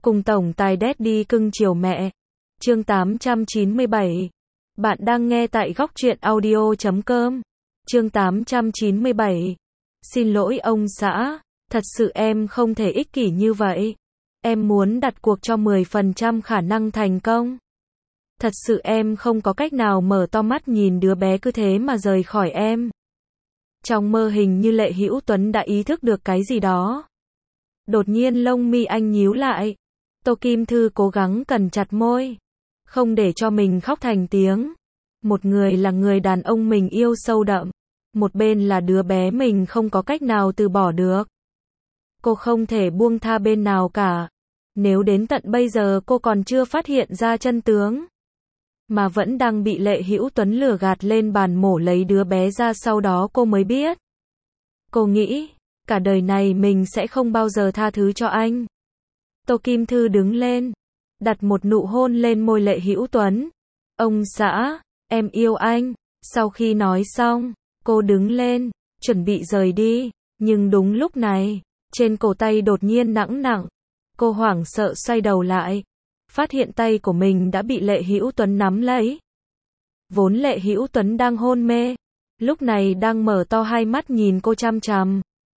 Cùng tổng tài Daddy cưng chiều mẹ. Chương 897. Bạn đang nghe tại góc truyện audio.com. Chương 897. Xin lỗi ông xã, thật sự em không thể ích kỷ như vậy. Em muốn đặt cuộc cho 10% khả năng thành công. Thật sự em không có cách nào mở to mắt nhìn đứa bé cứ thế mà rời khỏi em. Trong mơ hình như Lệ Hữu Tuấn đã ý thức được cái gì đó. Đột nhiên lông mi anh nhíu lại. Tô Kim Thư cố gắng cằn chặt môi, không để cho mình khóc thành tiếng. Một người là người đàn ông mình yêu sâu đậm, một bên là đứa bé mình không có cách nào từ bỏ được. Cô không thể buông tha bên nào cả. Nếu đến tận bây giờ cô còn chưa phát hiện ra chân tướng, mà vẫn đang bị Lệ Hữu Tuấn lừa gạt lên bàn mổ lấy đứa bé ra, sau đó cô mới biết. Cô nghĩ, cả đời này mình sẽ không bao giờ tha thứ cho anh. Tô Kim Thư đứng lên, đặt một nụ hôn lên môi Lệ Hữu Tuấn. Ông xã, em yêu anh. Sau khi nói xong, cô đứng lên, chuẩn bị rời đi. Nhưng đúng lúc này, trên cổ tay đột nhiên nặng nặng. Cô hoảng sợ xoay đầu lại, phát hiện tay của mình đã bị Lệ Hữu Tuấn nắm lấy. Vốn Lệ Hữu Tuấn đang hôn mê, lúc này đang mở to hai mắt nhìn cô chăm chăm.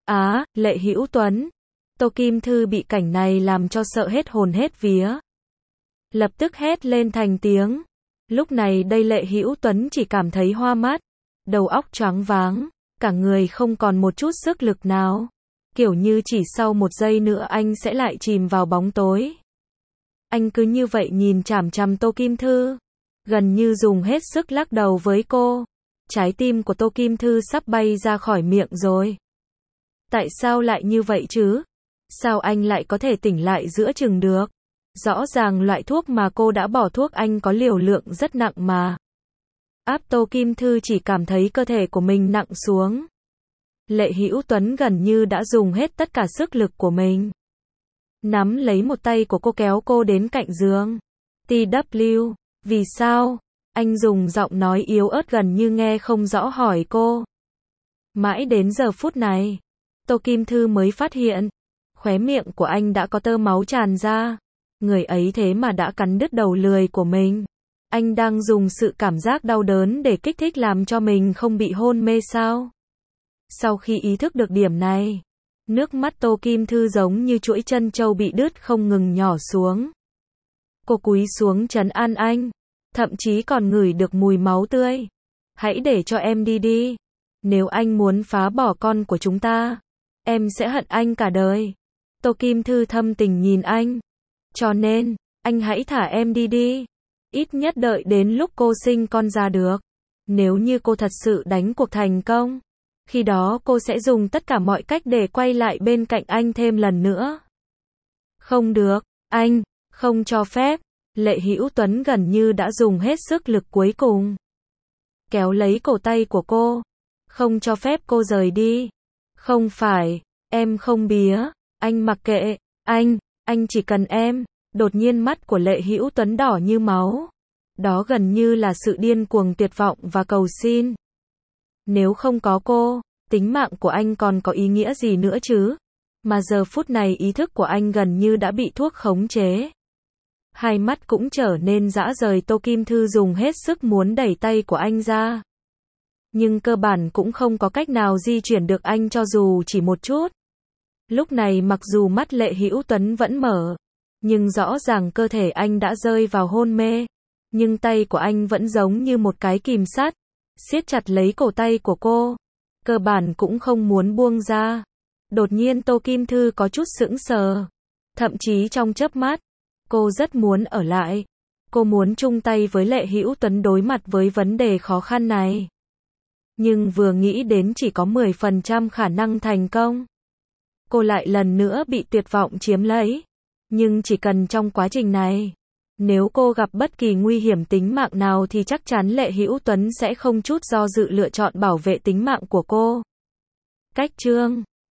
Lệ Hữu Tuấn. Tô Kim Thư bị cảnh này làm cho sợ hết hồn hết vía. Lập tức hét lên thành tiếng. Lúc này đây Lệ Hữu Tuấn chỉ cảm thấy hoa mắt, đầu óc choáng váng, cả người không còn một chút sức lực nào. Kiểu như chỉ sau một giây nữa anh sẽ lại chìm vào bóng tối. Anh cứ như vậy nhìn chằm chằm Tô Kim Thư, gần như dùng hết sức lắc đầu với cô. Trái tim của Tô Kim Thư sắp bay ra khỏi miệng rồi. Tại sao lại như vậy chứ? Sao anh lại có thể tỉnh lại giữa chừng được? Rõ ràng loại thuốc mà cô đã bỏ thuốc anh có liều lượng rất nặng mà. Tô Kim Thư chỉ cảm thấy cơ thể của mình nặng xuống. Lệ Hữu Tuấn gần như đã dùng hết tất cả sức lực của mình. Nắm lấy một tay của cô kéo cô đến cạnh giường. TW, vì sao? Anh dùng giọng nói yếu ớt gần như nghe không rõ hỏi cô. Mãi đến giờ phút này, Tô Kim Thư mới phát hiện, khóe miệng của anh đã có tơ máu tràn ra. Người ấy thế mà đã cắn đứt đầu lười của mình. Anh đang dùng sự cảm giác đau đớn để kích thích làm cho mình không bị hôn mê sao? Sau khi ý thức được điểm này, nước mắt Tô Kim Thư giống như chuỗi trân châu bị đứt không ngừng nhỏ xuống. Cô cúi xuống trấn an anh, thậm chí còn ngửi được mùi máu tươi. Hãy để cho em đi đi. Nếu anh muốn phá bỏ con của chúng ta, em sẽ hận anh cả đời. Tô Kim Thư thâm tình nhìn anh. Cho nên, anh hãy thả em đi đi. Ít nhất đợi đến lúc cô sinh con ra được. Nếu như cô thật sự đánh cuộc thành công, khi đó cô sẽ dùng tất cả mọi cách để quay lại bên cạnh anh thêm lần nữa. Không được, anh, không cho phép. Lệ Hữu Tuấn gần như đã dùng hết sức lực cuối cùng. Kéo lấy cổ tay của cô. Không cho phép cô rời đi. Không phải, em không bía. Anh mặc kệ, anh chỉ cần em. Đột nhiên mắt của Lệ Hữu Tuấn đỏ như máu. Đó gần như là sự điên cuồng tuyệt vọng và cầu xin. Nếu không có cô, tính mạng của anh còn có ý nghĩa gì nữa chứ? Mà giờ phút này ý thức của anh gần như đã bị thuốc khống chế. Hai mắt cũng trở nên rã rời. Tô Kim Thư dùng hết sức muốn đẩy tay của anh ra. Nhưng cơ bản cũng không có cách nào di chuyển được anh cho dù chỉ một chút. Lúc này mặc dù mắt Lệ Hữu Tuấn vẫn mở, nhưng rõ ràng cơ thể anh đã rơi vào hôn mê. Nhưng tay của anh vẫn giống như một cái kìm sắt, siết chặt lấy cổ tay của cô. Cơ bản cũng không muốn buông ra. Đột nhiên Tô Kim Thư có chút sững sờ. Thậm chí trong chớp mắt, cô rất muốn ở lại. Cô muốn chung tay với Lệ Hữu Tuấn đối mặt với vấn đề khó khăn này. Nhưng vừa nghĩ đến chỉ có 10% khả năng thành công, cô lại lần nữa bị tuyệt vọng chiếm lấy. Nhưng chỉ cần trong quá trình này, nếu cô gặp bất kỳ nguy hiểm tính mạng nào thì chắc chắn Lệ Hữu Tuấn sẽ không chút do dự lựa chọn bảo vệ tính mạng của cô. Cách chương